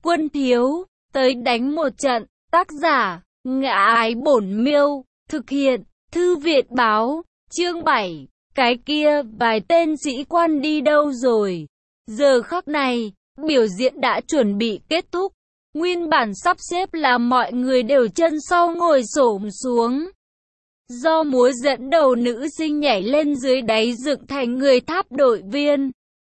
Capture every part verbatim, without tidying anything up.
Quân thiếu, tới đánh một trận. Tác giả, Ngã Ái Bổn Miêu. Thực hiện, Thư viện báo. Chương bảy. Cái kia, vài tên sĩ quan đi đâu rồi? Giờ khắc này, biểu diễn đã chuẩn bị kết thúc. Nguyên bản sắp xếp là mọi người đều chân sau ngồi xổm xuống. Do múa dẫn đầu nữ sinh nhảy lên dưới đáy dựng thành người tháp đội viên.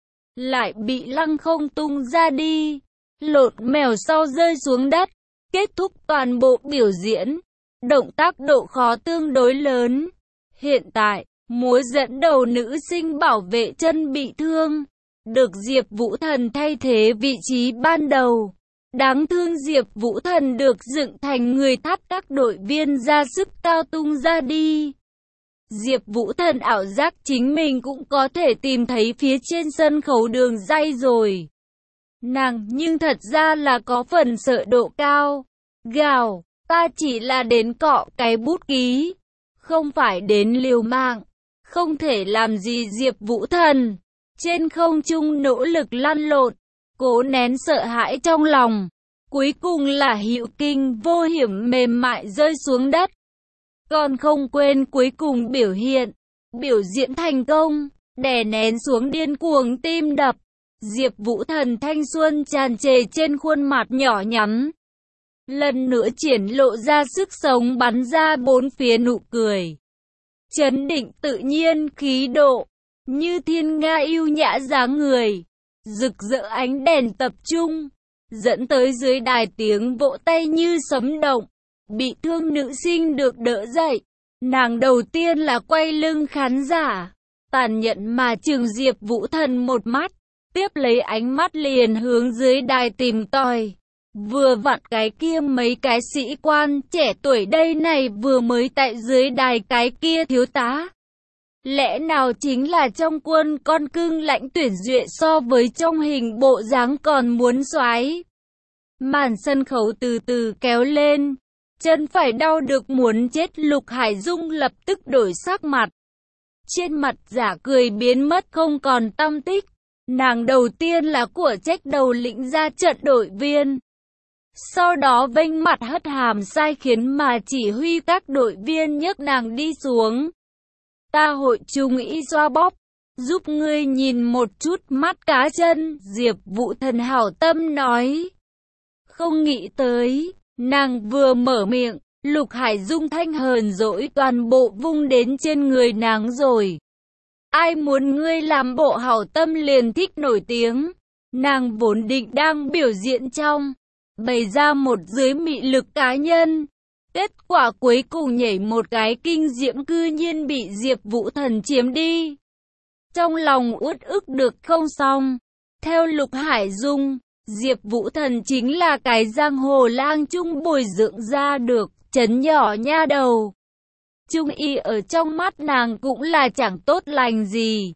Lại bị lăng không tung ra đi. Lột mèo sau rơi xuống đất. Kết thúc toàn bộ biểu diễn. Động tác độ khó tương đối lớn. Hiện tại, múa dẫn đầu nữ sinh bảo vệ chân bị thương. Được Diệp Vũ Thần thay thế vị trí ban đầu. Đáng thương Diệp Vũ Thần được dựng thành người tháp các đội viên ra sức cao tung ra đi. Diệp Vũ Thần ảo giác chính mình cũng có thể tìm thấy phía trên sân khấu đường ray rồi. Nàng nhưng thật ra là có phần sợ độ cao. Gào, ta chỉ là đến cọ cái bút ký, không phải đến liều mạng. Không thể làm gì Diệp Vũ Thần. Trên không trung nỗ lực lăn lộn, cố nén sợ hãi trong lòng. Cuối cùng là hữu kinh vô hiểm mềm mại rơi xuống đất. Còn không quên cuối cùng biểu hiện. Biểu diễn thành công, đè nén xuống điên cuồng tim đập. Diệp Vũ Thần thanh xuân tràn trề trên khuôn mặt nhỏ nhắn. Lần nữa triển lộ ra sức sống bắn ra bốn phía nụ cười. Chấn định tự nhiên khí độ. Như thiên nga yêu nhã dáng người. Rực rỡ ánh đèn tập trung. Dẫn tới dưới đài tiếng vỗ tay như sấm động. Bị thương nữ sinh được đỡ dậy. Nàng đầu tiên là quay lưng khán giả. Tàn nhẫn mà trừng Diệp Vũ Thần một mắt. Tiếp lấy ánh mắt liền hướng dưới đài tìm tòi. Vừa vặn cái kia mấy cái sĩ quan trẻ tuổi đây này vừa mới tại dưới đài cái kia thiếu tá. Lẽ nào chính là trong quân con cưng lãnh tuyển duyệt so với trong hình bộ dáng còn muốn xoái. Màn sân khấu từ từ kéo lên. Chân phải đau được muốn chết. Lục Hải Dung lập tức đổi sắc mặt. Trên mặt giả cười biến mất không còn tăm tích. Nàng đầu tiên là của trách đầu lĩnh ra trận đội viên. Sau đó vênh mặt hất hàm sai khiến mà chỉ huy các đội viên nhấc nàng đi xuống. Ta hội trung ý xoa bóp, giúp ngươi nhìn một chút mắt cá chân, Diệp Vũ Thần hảo tâm nói. Không nghĩ tới, nàng vừa mở miệng, Lục Hải Dung thanh hờn dỗi toàn bộ vung đến trên người nàng rồi. Ai muốn ngươi làm bộ hảo tâm liền thích nổi tiếng. Nàng vốn định đang biểu diễn trong, bày ra một dưới mị lực cá nhân. Kết quả cuối cùng nhảy một cái kinh diễm cư nhiên bị Diệp Vũ Thần chiếm đi. Trong lòng uất ức được không xong. Theo Lục Hải Dung, Diệp Vũ Thần chính là cái giang hồ lang trung bồi dưỡng ra được, chấn nhỏ nha đầu. Trung y ở trong mắt nàng cũng là chẳng tốt lành gì.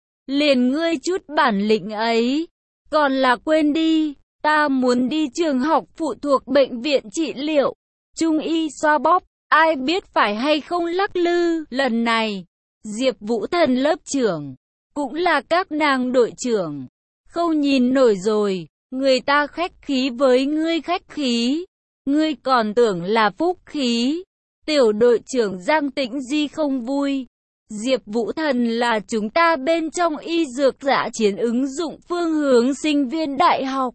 Liền ngươi chút bản lĩnh ấy, còn là quên đi, ta muốn đi trường học phụ thuộc bệnh viện trị liệu. Trung y xoa bóp, ai biết phải hay không lắc lư. Lần này, Diệp Vũ Thần lớp trưởng, cũng là các nàng đội trưởng. Không nhìn nổi rồi, người ta khách khí với ngươi khách khí. Ngươi còn tưởng là phúc khí. Tiểu đội trưởng Giang Tĩnh Di không vui. Diệp Vũ Thần là chúng ta bên trong y dược dã chiến ứng dụng phương hướng sinh viên đại học.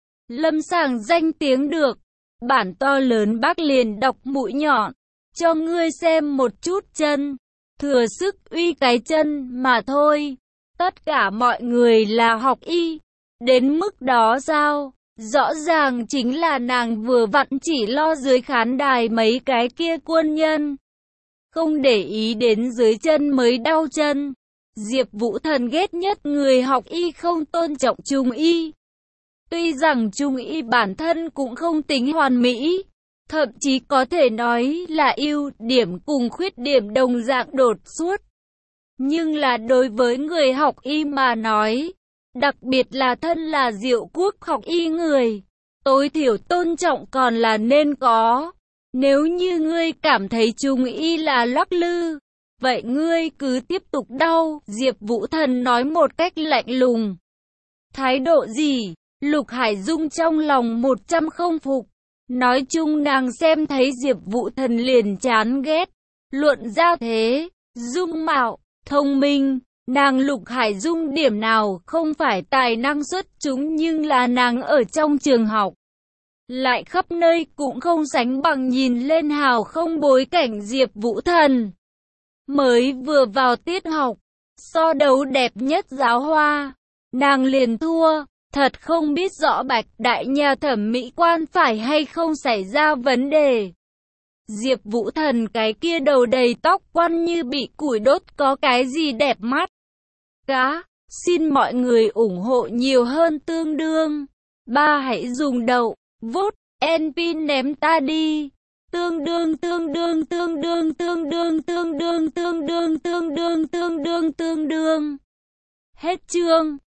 Lâm sàng danh tiếng được. Bản to lớn bác liền đọc mũi nhọn. Cho ngươi xem một chút chân. Thừa sức uy cái chân mà thôi. Tất cả mọi người là học y. Đến mức đó sao? Rõ ràng chính là nàng vừa vặn chỉ lo dưới khán đài mấy cái kia quân nhân. Không để ý đến dưới chân mới đau chân. Diệp Vũ Thần ghét nhất người học y không tôn trọng trung y. Tuy rằng trung y bản thân cũng không tính hoàn mỹ, thậm chí có thể nói là ưu điểm cùng khuyết điểm đồng dạng đột xuất. Nhưng là đối với người học y mà nói, đặc biệt là thân là Diệu Quốc học y người, tối thiểu tôn trọng còn là nên có. Nếu như ngươi cảm thấy trung y là lắc lư, vậy ngươi cứ tiếp tục đau. Diệp Vũ Thần nói một cách lạnh lùng. Thái độ gì? Lục Hải Dung trong lòng một trăm không phục. Nói chung nàng xem thấy Diệp Vũ Thần liền chán ghét. Luận ra thế, dung mạo, thông minh, nàng Lục Hải Dung điểm nào không phải tài năng xuất chúng, nhưng là nàng ở trong trường học lại khắp nơi cũng không sánh bằng nhìn lên hào không bối cảnh Diệp Vũ Thần. Mới vừa vào tiết học, so đấu đẹp nhất giáo hoa, nàng liền thua, thật không biết rõ Bạch đại nhà thẩm mỹ quan phải hay không xảy ra vấn đề. Diệp Vũ Thần cái kia đầu đầy tóc quăn như bị củi đốt có cái gì đẹp mắt. Cá, xin mọi người ủng hộ nhiều hơn tương đương. Ba hãy dùng đậu, vốt, en pin ném ta đi. Tương đương tương đương tương đương tương đương tương đương tương đương tương đương tương đương tương đương. Hết chương.